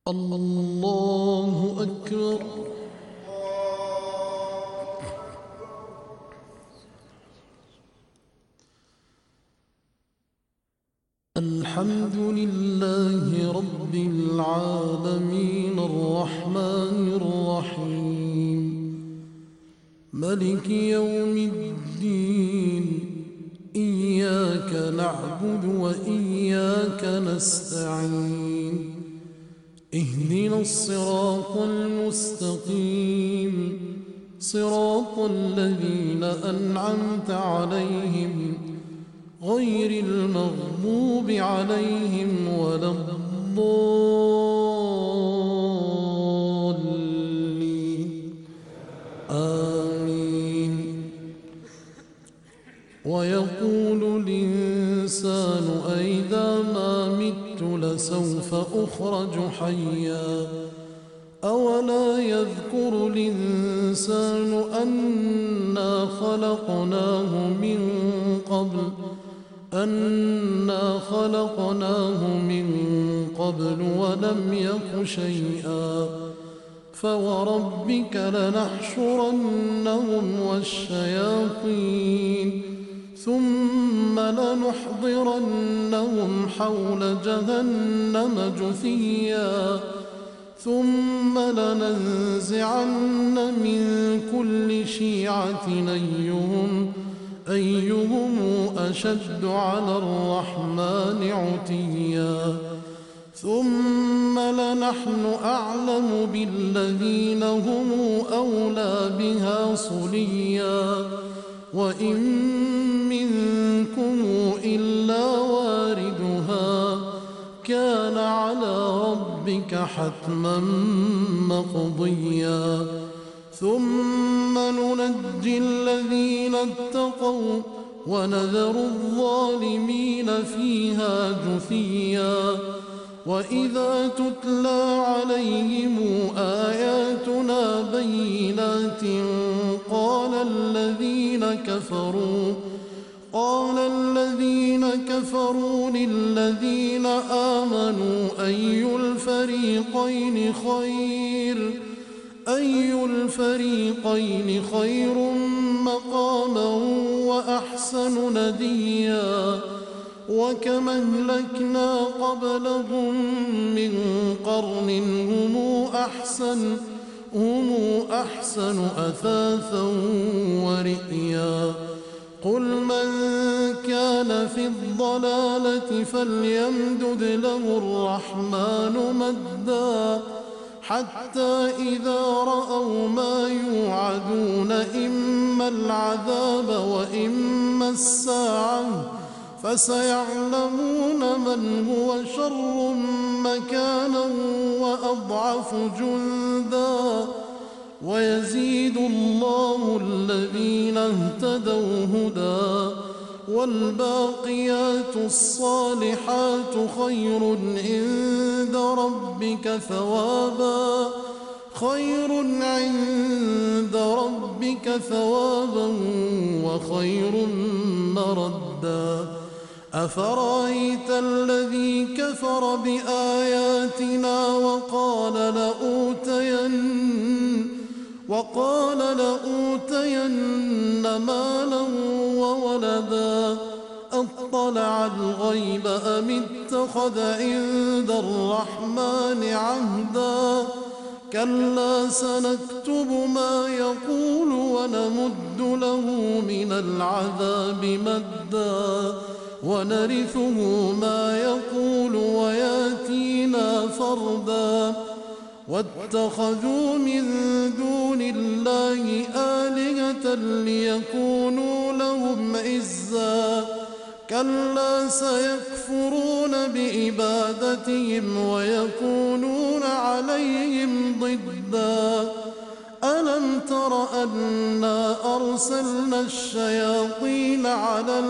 الله أكبر. الحمد لله رب العالمين الرحمن الرحيم ملك يوم الدين إياك نعبد وإياك نستعين اهدنا الصراط المستقيم صراط الذين أنعمت عليهم غير المغضوب عليهم ولا الضالين آمين. ويقول الإنسان أئذا ما مت لسوف أخرج حيا أولا يذكر الإنسان أنا خلقناه من قبل ولم يك شيئا فوربك لنحشرنهم والشياطين ثم لنحضرنهم حول جهنم جثيا ثم لننزعن من كل شيعة أيهم أشد على الرحمن عتيا ثم لنحن أعلم بالذين هم أولى بها صليا وإن منكم إلا واردها كان على ربك حتما مقضيا ثم ننجي الذين اتقوا ونذر الظالمين فيها جثيا وإذا تتلى عليهم آياتنا بينات قال الذين كفروا للذين آمنوا أي الفريقين خير مقاما وأحسن نديا وكم أهلكنا قبلهم من قرن هم أحسن أثاثا ورئيا قل من كان في الضلالة فليمدد له الرحمن مدا حتى إذا رأوا ما يوعدون إما العذاب وإما الساعة فسيعلمون من هو شر مكانا وأضعف جندا ويزيد الله الذين اهتدوا هدى والباقيات الصالحات خير عند ربك ثوابا وخير مردا أفرأيت الذي كفر بآياتنا وقال لأوتين مالا وولدا أطلع الغيب أم اتخذ عند الرحمن عهدا كلا سنكتب ما يقول ونمد له من العذاب مدا ونرثه ما يقول وياتينا فردا واتخذوا من دون الله آلهة ليكونوا لهم عزا كلا سيكفرون بعبادتهم ويكونون عليهم ضدا ألم تر أنا أرسلنا الشياطين على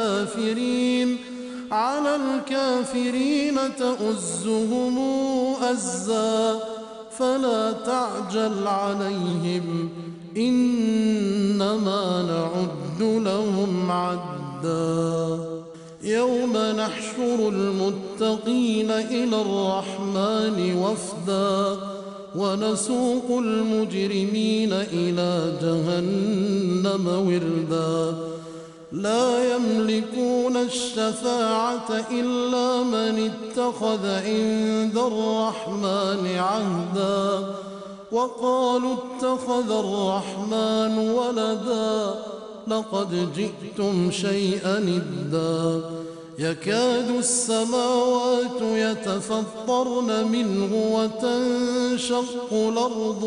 الكافرين تؤزهم أزا فلا تعجل عليهم إنما نعد لهم عدا يوم نحشر المتقين إلى الرحمن وفدا ونسوق المجرمين إلى جهنم وردا لا يملكون الشفاعة إلا من اتخذ عند الرحمن عهدا وقالوا اتخذ الرحمن ولدا لقد جئتم شيئا إدا يكاد السماوات يتفطرن منه وتنشق الأرض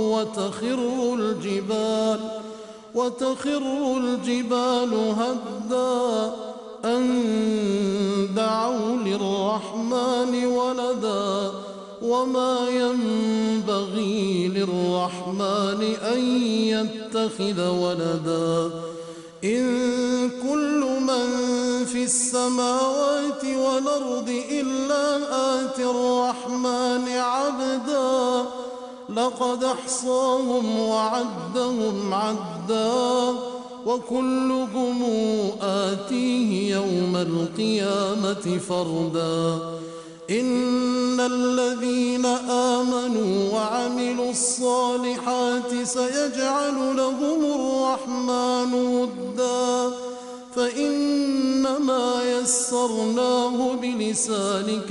وتخر الجبال هدا أن دعوا للرحمن ولدا وما ينبغي للرحمن أن يتخذ ولدا إن كل من في السماوات والأرض إلا آتي الرحمن عبدا لقد أحصاهم وعدهم عدا وكلهم آتيه يوم القيامة فردا إن الذين آمنوا وعملوا الصالحات سيجعل لهم الرحمن ودا فإنما يسرناه بلسانك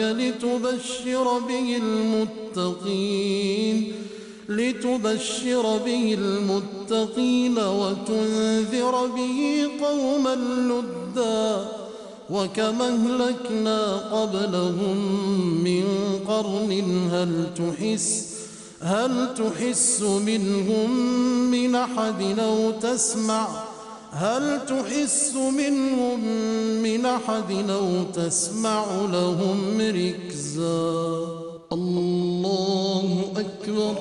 لتبشر به المتقين وتنذر به قوما لدا وكما أهلكنا قبلهم من قرن هل تحس منهم من أحد أو تسمع لهم ركزا الله أكبر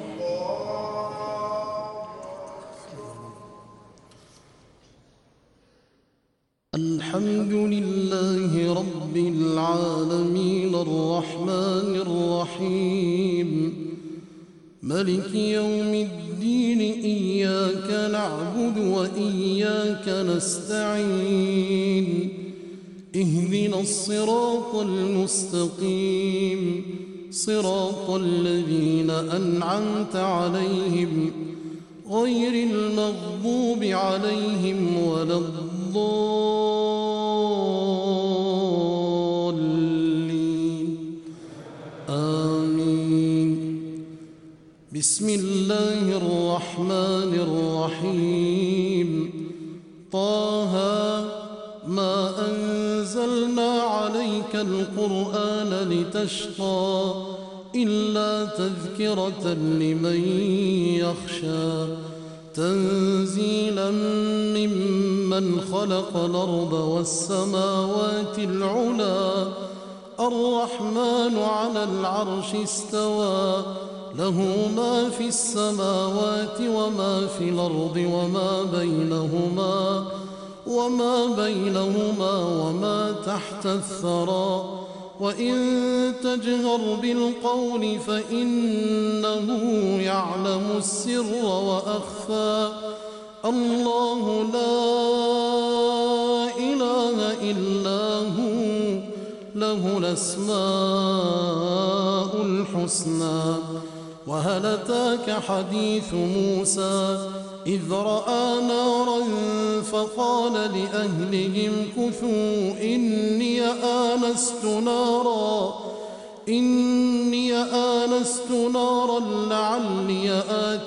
الحمد لله رب العالمين الرحمن الرحيم ملك يوم الدين إياك نعبد وإياك نستعين اهدنا الصراط المستقيم صراط الذين أنعمت عليهم غير المغضوب عليهم ولا الضالين آمين بسم الله الرحمن الرحيم طه ما أنزلنا عليك القرآن لتشقى إلا تذكرة لمن يخشى تنزيلا ممن خلق الأرض والسماوات العلى الرحمن على العرش استوى له ما في السماوات وما في الأرض وما بينهما وما تحت الثرى وإن تجهر بالقول فإنه يعلم السر وأخفى الله لا إله إلا هو له الأسماء الحسنى وهل أتاك حديث موسى إذ رأى نارا فقال لأهلهم كثوا إني آنست نارا لعلي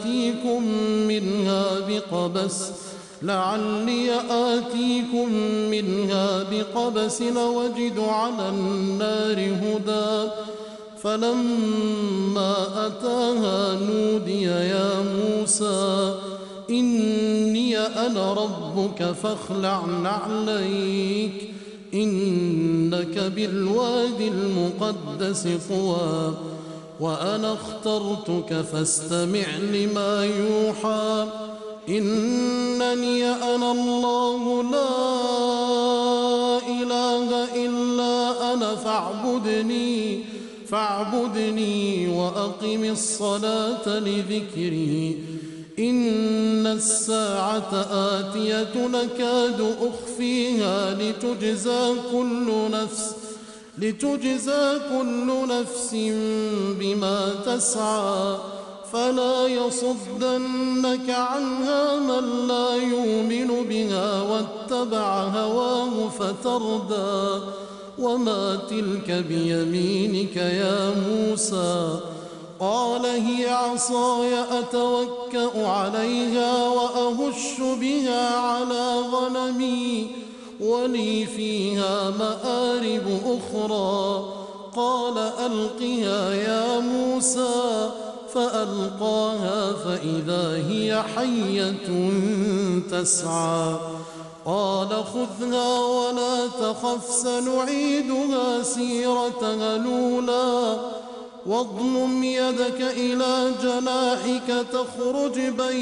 آتيكم منها بقبس لوجد على النار هدى فلما أتاها نودي يا موسى إني أنا ربك فاخلع نعليك إنك بالواد المقدس طوى وأنا اخترتك فاستمع لما يوحى إنني أنا الله لا إله إلا أنا فاعبدني وأقم الصلاة لذكري إن الساعة آتية نكاد أخفيها لتجزى كل نفس بما تسعى فلا يصدنك عنها من لا يؤمن بها واتبع هواه فتردى وما تلك بيمينك يا موسى قال هي عصاي أتوكأ عليها وأهش بها على غنمي ولي فيها مآرب أخرى قال ألقها يا موسى فألقاها فإذا هي حية تسعى قال خذها ولا تخف سنعيدها سيرتها الأولى واضمم يدك إلى جناحك تخرج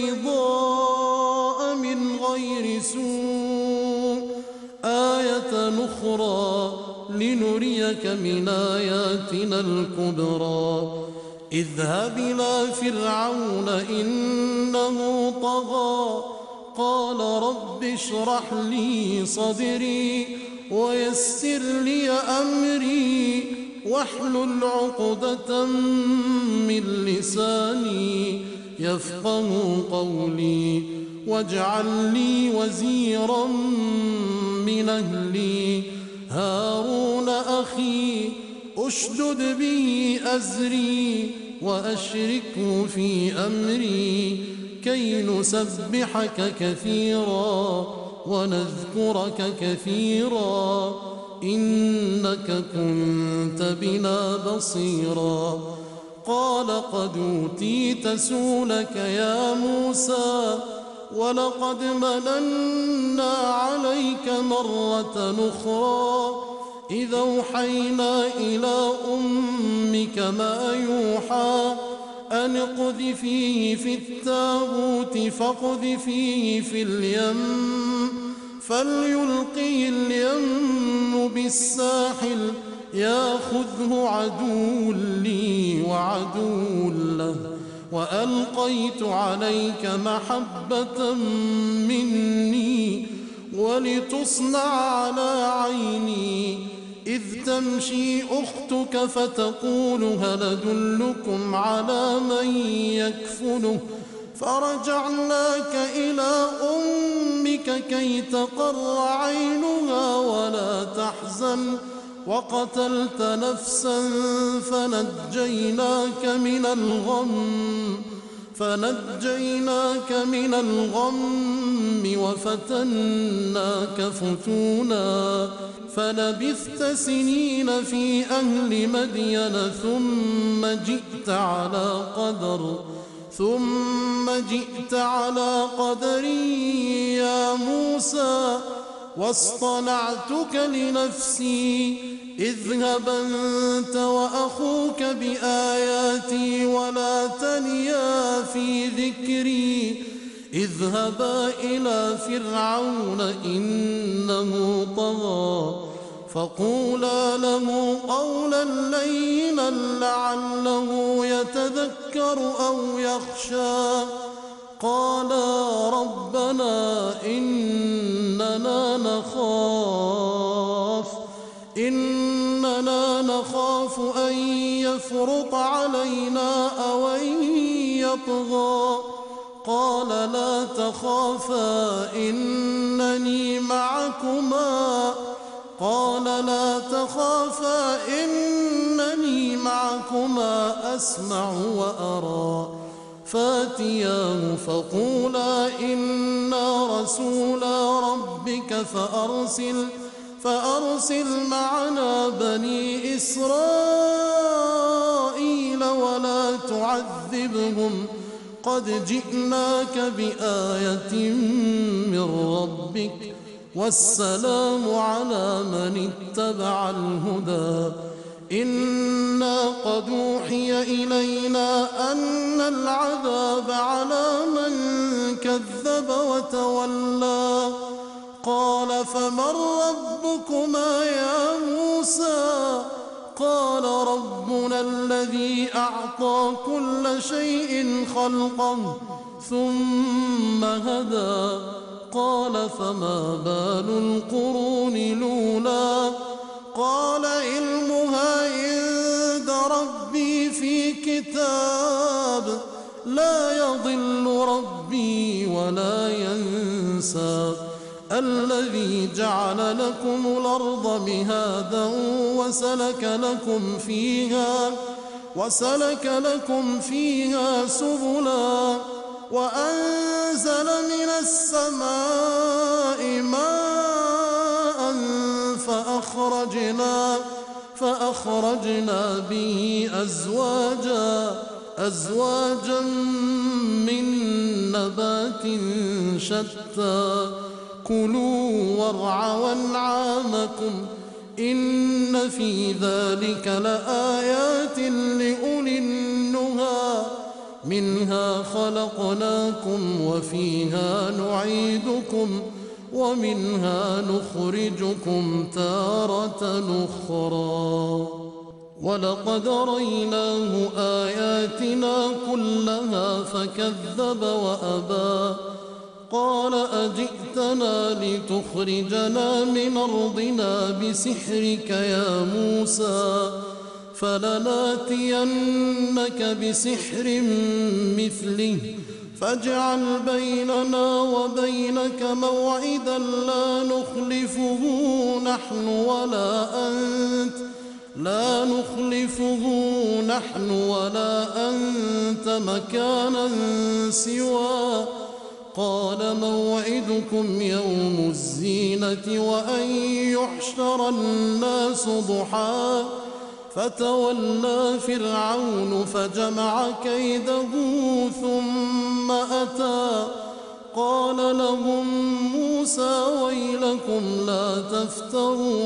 بيضاء من غير سوء آية أخرى لنريك من آياتنا الكبرى اذهب إلى فرعون إنه طغى قال رب اشرح لي صدري ويسر لي أمري واحلل عقدة من لساني يفقه قولي واجعل لي وزيرا من أهلي هارون أخي أشدد به أزري وأشركه في أمري كي نسبحك كثيرا ونذكرك كثيرا إنك كنت بنا بصيرا قال قد أوتيت سؤلك يا موسى ولقد مننا عليك مرة أخرى إذا أوحينا إلى أمك ما يوحى أن اقذفيه في التابوت فاقذفيه في اليم فليلقه اليم بالساحل ياخذه عدو لي وعدو له وألقيت عليك محبة مني ولتصنع على عيني إذ تمشي أختك فتقول هل أدلكم على من يكفله فرجعناك إلى أمك كي تقر عينها ولا تحزن وقتلت نفسا فنجيناك من الغم وفتناك فتونا فلبثت سنين في أهل مدين ثم جئت على قدر يا موسى واصطنعتك لنفسي اذهب أنت وأخوك بآياتي ولا تنيا في ذكري اذهبا إلى فرعون إنه طغى فقولا له قولا لينا لعله يتذكر أو يخشى قالا ربنا إننا نخاف أن يفرط علينا أو أن يطغى قال لا تخافا إنني معكما أسمع وأرى فاتياه فقولا إنا رسولا ربك فأرسل معنا بني إسرائيل ولا تعذبهم قد جئناك بآية من ربك والسلام على من اتبع الهدى إنا قد أوحي إلينا أن العذاب على من كذب وتولى قال فمن ربكما يا موسى قال ربنا الذي أعطى كل شيء خلقه ثم هدى قال فما بال القرون الأولى قال علمها عند ربي في كتاب لا يضل ربي ولا ينسى الذي جعل لكم الأرض مهادا وسلك لكم فيها سبلا وأنزل من السماء ماء فأخرجنا به أزواجا من نبات شتى كلوا وارعوا أنعامكم إن في ذلك لآيات لأولي النهى منها خلقناكم وفيها نعيدكم ومنها نخرجكم تارة أخرى ولقد ريناه آياتنا كلها فكذب وأبى قال أجئتنا لتخرجنا من أرضنا بسحرك يا موسى فلناتينك بسحر مثله فاجعل بيننا وبينك موعدا لا نخلفه نحن ولا أنت مكانا سوى قال موعدكم يوم الزينة وأن يحشر الناس ضحى فتولى فرعون فجمع كيده ثم أتى قال لهم موسى ويلكم لا تفتروا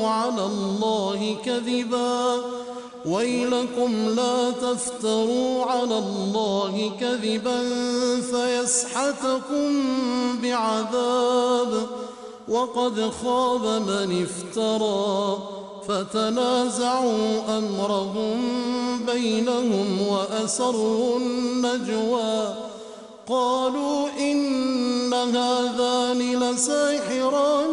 على الله كذبا فيسحتكم بعذاب وقد خاب من افترى فتنازعوا أمرهم بينهم وأسروا النجوى قالوا إن هذان لساحران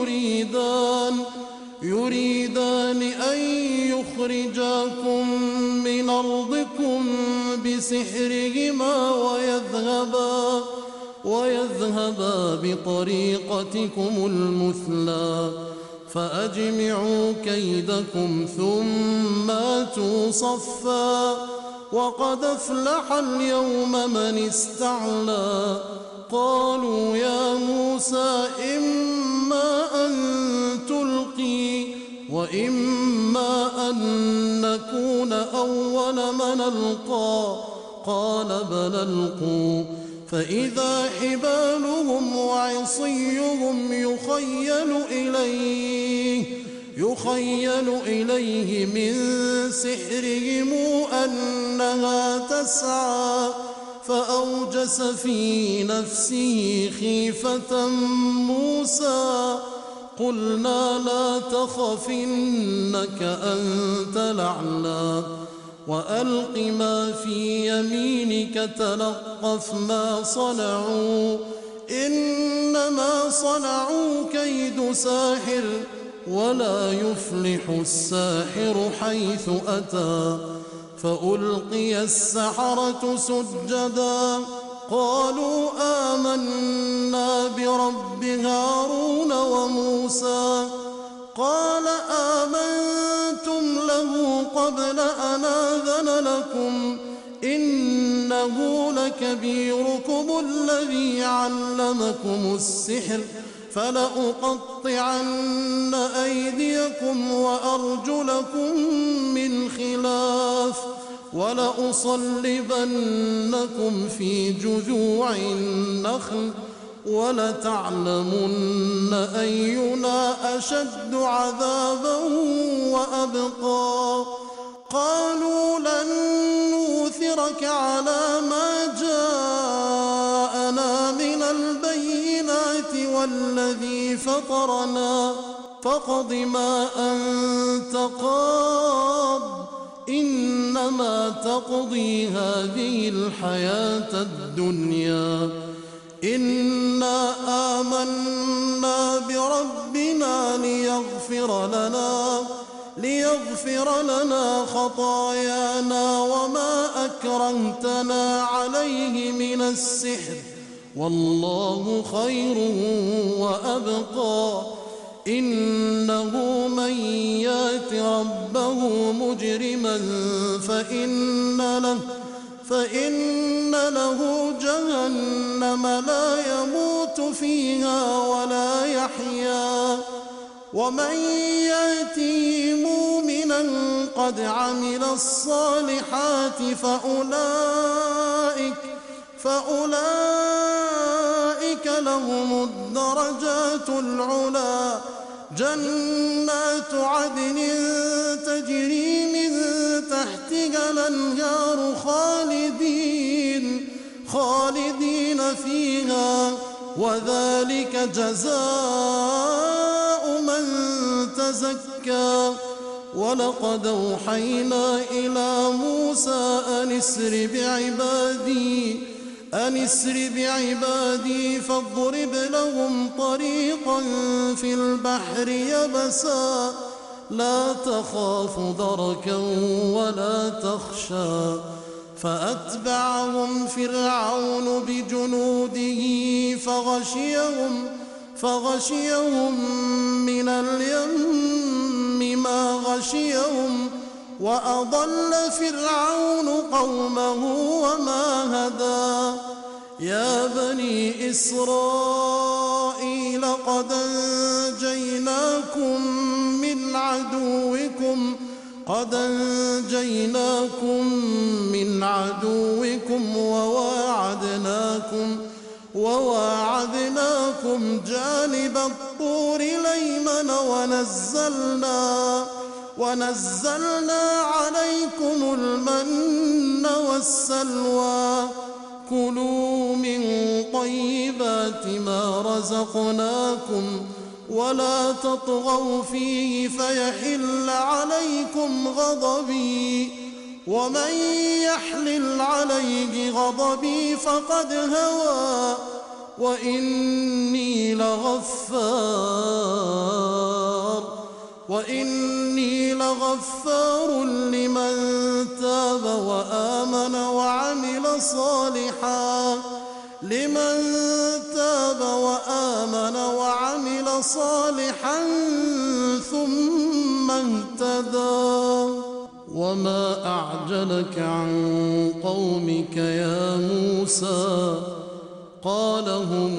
يريدان أن يخرجاكم من أرضكم بسحرهما ويذهبا بطريقتكم المثلى فأجمعوا كيدكم ثم آتوا صفا وقد أفلح اليوم من استعلى قالوا يا موسى إما أن تلقي وإما أن نكون أول من ألقى قال بل ألقوا فإذا حبالهم وعصيهم يخيل إليه من سحرهم أنها تسعى فأوجس في نفسه خيفة موسى قلنا لا تخف إنك أنت الأعلى وألق ما في يمينك تلقف ما صنعوا إنما صنعوا كيد ساحر ولا يفلح الساحر حيث أتى فألقي السحرة سجدا قالوا آمنا برب هارون وموسى قال آمنتم له قبل أن آذن لكم إنه لكبيركم الذي علمكم السحر فلأقطعن أيديكم وأرجلكم من خلاف ولأصلبنكم في جذوع النخل ولتعلمن أينا أشد عذابا وأبقى قالوا لن نؤثرك على ما جاءنا من البينات والذي فطرنا فاقض ما أنت قاض إنما تقضي هذه الحياة الدنيا إنا آمنا بربنا ليغفر لنا خطايانا وما أكرهتنا عليه من السحر والله خير وأبقى إنه من يات ربه مجرما فإن له جهنم لا يموت فيها ولا يحيا ومن يأته مؤمنا قد عمل الصالحات فأولئك لهم الدرجات العلى جنات عدن تجري من تحتها الأنهار خالدين فيها وذلك جزاء من تزكى ولقد أوحينا إلى موسى أن اسر بعبادي فاضرب لهم طريقا في البحر يبسا لا تخاف دركا ولا تخشى فأتبعهم فرعون بجنوده فغشيهم من اليم ما غشيهم وأضل فرعون قومه وما هدى يا بني إسرائيل قد أنجيناكم من عدوكم وواعدناكم جانب الطور الأيمن ونزلنا عليكم المن والسلوى كلوا من طيبات ما رزقناكم ولا تطغوا فيه فيحل عليكم غضبي ومن يحلل عليه غضبي فقد هوى وإني لغفار لمن تاب وآمن وعمل صالحا ثم اهتدى وما أعجلك عن قومك يا موسى قال هم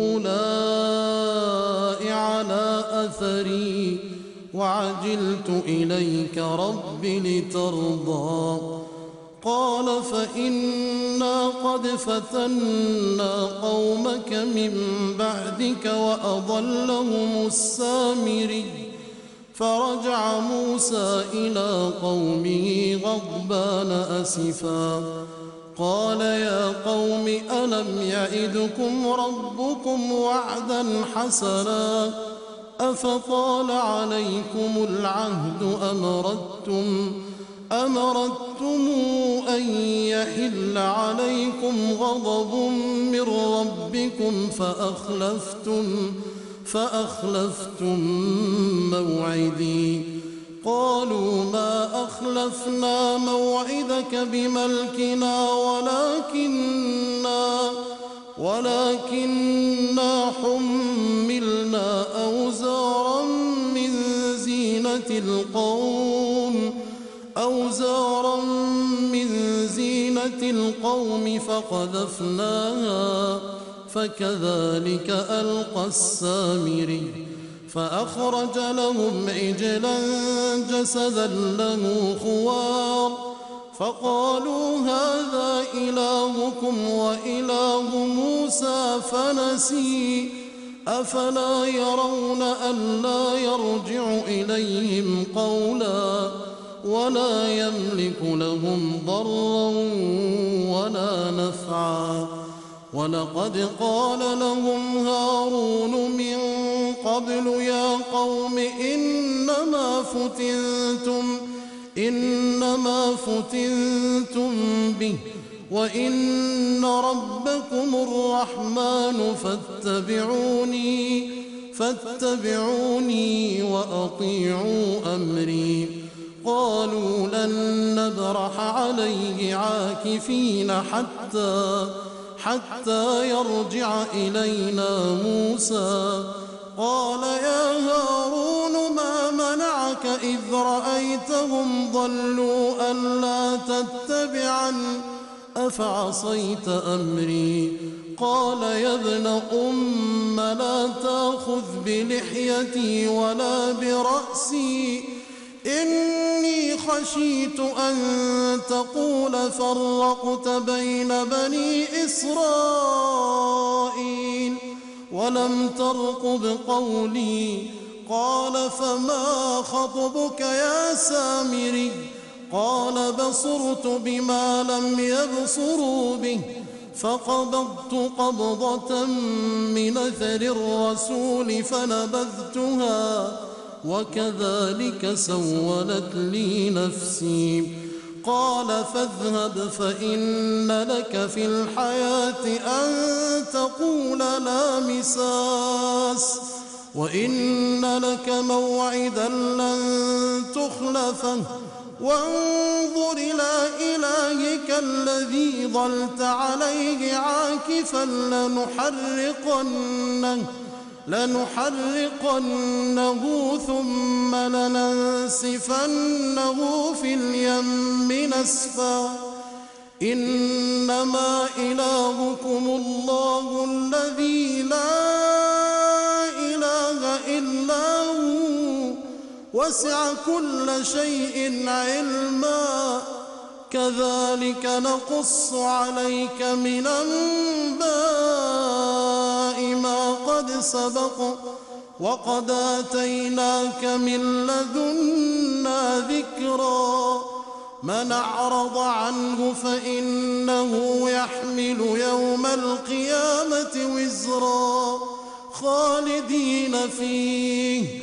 أولئك على أثري وعجلت إليك رب لترضى قال فإنا قد فتنا قومك من بعدك وأضلهم السامري فرجع موسى إلى قومه غضبان أسفا قال يا قوم ألم يعدكم ربكم وعدا حسنا أفطال عليكم العهد أمرتم أن يحل عليكم غضب من ربكم فأخلفتم موعدي قالوا ما أخلفنا موعدك بملكنا ولكننا حملنا أوزارا من زينة القوم فقذفناها فكذلك ألقى السامري فأخرج لهم عجلا جسدا له خوار فقالوا هذا إلهكم وإله موسى فنسي أفلا يرون ألا يرجع إليهم قولا ولا يملك لهم ضرا ولا نفعا ولقد قال لهم هارون من إنما فتنتم به وإن ربكم الرحمن فاتبعوني وأطيعوا أمري. قالوا لن نبرح عليه عاكفين حتى يرجع إلينا موسى. قال يا هارون ما منعك إذ رأيتهم ضلوا ألا تتبعني أفعصيت أمري؟ قال يا ابن أم لا تأخذ بلحيتي ولا برأسي إني خشيت أن تقول فرقت بين بني إسرائيل ولم ترقب قولي. قال فما خطبك يا سامري؟ قال بصرت بما لم يبصروا به فقبضت قبضة من أثر الرسول فنبذتها وكذلك سولت لي نفسي. قال فاذهب فإن لك في الحياة أن تقول لا مساس وإن لك موعدا لن تخلفه وانظر إلى إلهك الذي ظلت عليه عاكفا لنحرقنه ثم لننسفنه في اليم نسفا. إنما إلهكم الله الذي لا إله إلا هو وسع كل شيء علما. كذلك نقص عليك من أنباء ما قد سبق وقد آتيناك من لدنا ذكرا. من أعرض عنه فإنه يحمل يوم القيامة وزرا خالدين فيه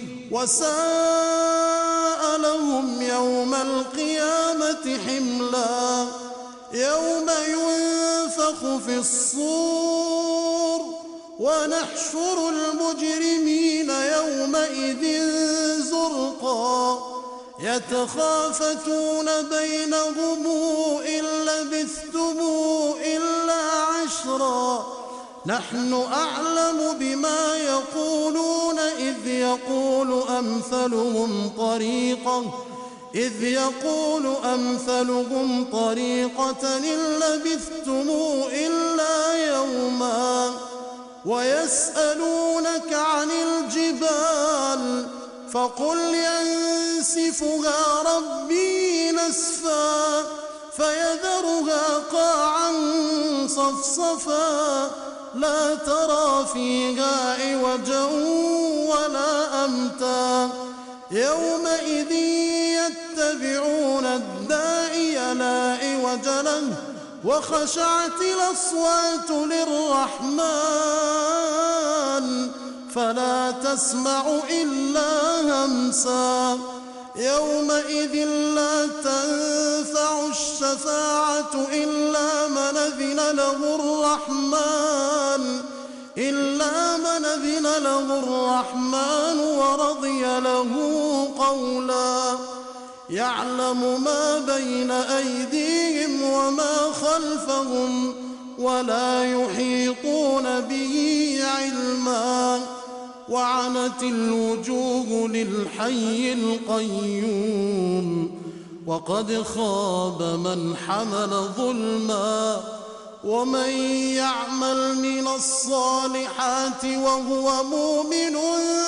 وساء لهم يوم القيامة حملا. يوم ينفخ في الصور ونحشر المجرمين يومئذ زرقا يتخافتون بينهم إن لبثتم إلا عشرا نحن أعلم بما يقولون إذ يقول أمثلهم طريقة إن لبثتم إلا يوما. ويسألونك عن الجبال فقل ينسفها ربي نسفا فيذرها قاعا صفصفا لا ترى فيها عوجا ولا أمتا. يومئذ يتبعون الداعي لا عوج له وخشعت الأصوات للرحمن فلا تسمع إلا همسا. يومئذ لا تنفع الشفاعة إلا من أذن له الرحمن ورضي له قولا. يعلم ما بين أيديهم وما خلفهم ولا يحيطون به علما. وعنت الوجوه للحي القيوم وقد خاب من حمل ظلما. ومن يعمل من الصالحات وهو مؤمن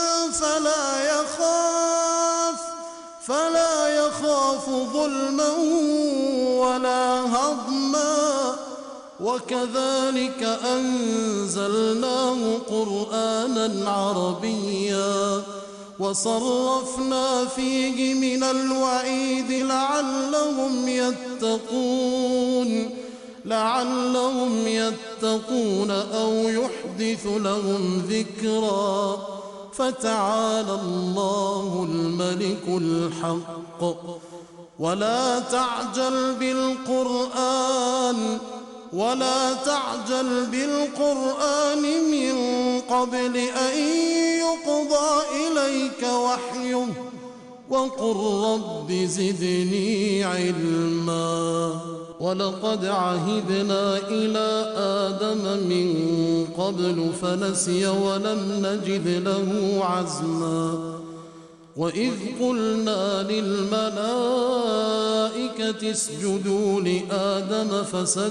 فلا يخاف ظلما ولا هضما. وكذلك أنزلناه قرآنا عربيا وصرفنا فيه من الوعيد لعلهم يتقون أو يحدث لهم ذكرا. فتعالى الله الملك الحق ولا تعجل بالقرآن من قبل أن يقضى إليك وحيه وقل رب زدني علما. ولقد عهدنا إلى آدم من قبل فنسي ولم نجد له عزما. وإذ قلنا للملائكة اسجدوا لآدم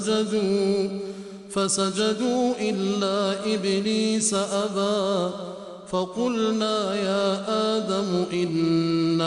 فسجدوا إلا إبليس أبى. فقلنا يا آدم إن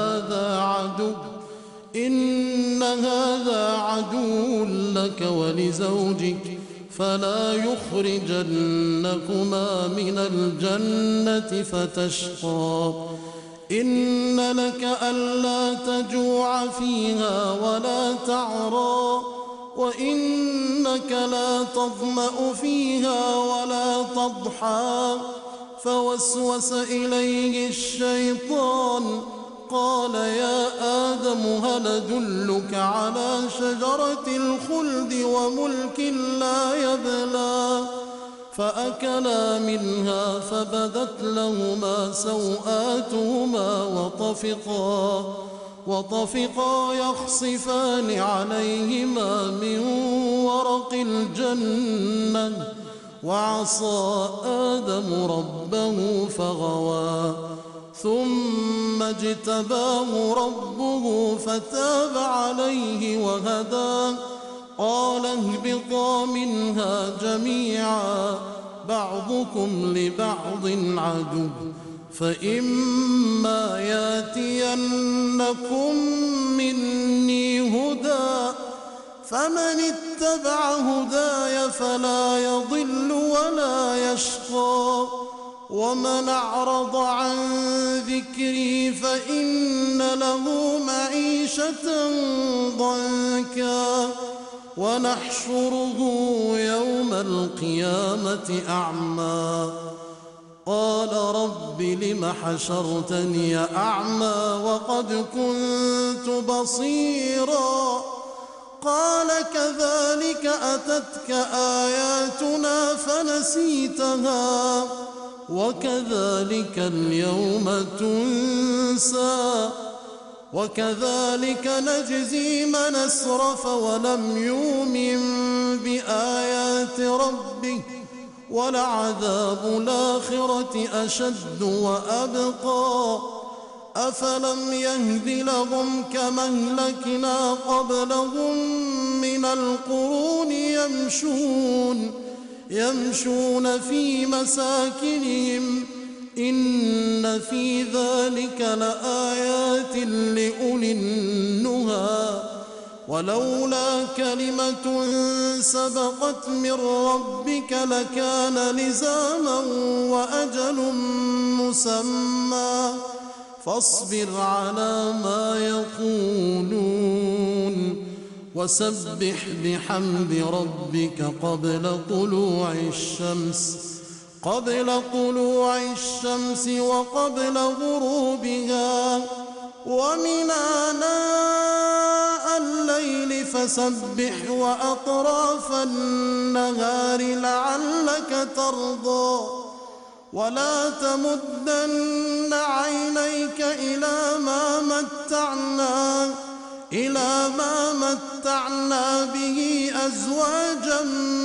هذا عدو لك ولزوجك فلا يخرجنكما من الجنة فتشقى. إن لك ألا تجوع فيها ولا تعرى وإنك لا تظمأ فيها ولا تضحى. فوسوس إليه الشيطان قال يا آدم هل أدلك على شجرة الخلد وملك لا يبلى. فأكلا منها فبدت لهما سوآتهما وطفقا يخصفان عليهما من ورق الجنة. وعصى آدم ربه فغوى ثم اجتباه ربه فتاب عليه وهدى. قال اهبطا منها جميعا بعضكم لبعض عدو فإما ياتينكم مني هدى فمن اتبع هداي فلا يضل ولا يشقى. ومن أعرض عن ذكري فإن له معيشة ضنكا ونحشره يوم القيامة أعمى. قال رب لم حشرتني أعمى وقد كنت بصيرا. قال كذلك أتتك آياتنا فنسيتها وكذلك اليوم تنسى. وكذلك نجزي من أسرف ولم يؤمن بآيات ربه ولعذاب الآخرة أشد وأبقى. أفلم يهد لهم كما أهلكنا قبلهم من القرون يمشون في مساكنهم إن في ذلك لآيات لأولي النهى. ولولا كلمة سبقت من ربك لكان لزاما وأجل مسمى. فاصبر على ما يقولون وسبح بحمد ربك قبل طلوع الشمس وقبل غروبها ومن آناء الليل فسبح وأطراف النهار لعلك ترضى. ولا تمدن عينيك إلى ما متعنا به أزواجا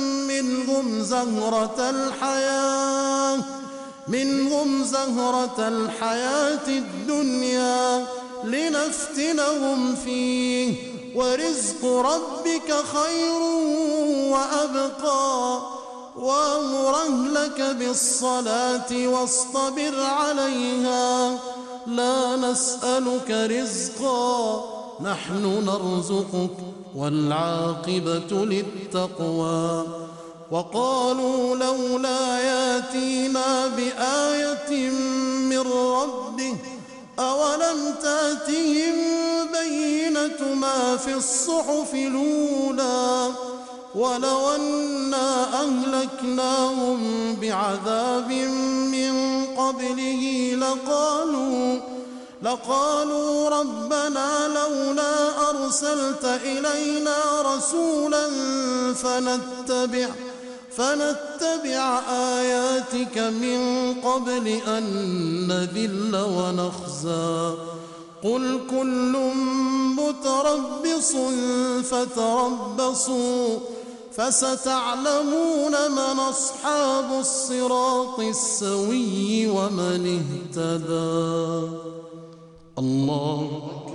منهم زهرة الحياة الدنيا لنفتنهم فيه ورزق ربك خير وأبقى. وأمر أهلك بالصلاة واصطبر عليها لا نسألك رزقا نحن نرزقك والعاقبة للتقوى. وقالوا لولا ياتينا بآية من ربه أولم تاتهم بينة ما في الصحف الأولى. ولو أنا أهلكناهم بعذاب من قبله لقالوا ربنا لولا أرسلت إلينا رسولا فنتبع آياتك من قبل أن نذل ونخزى قل كل متربص فتربصوا فستعلمون من أصحاب الصراط السوي ومن اهتدى. الله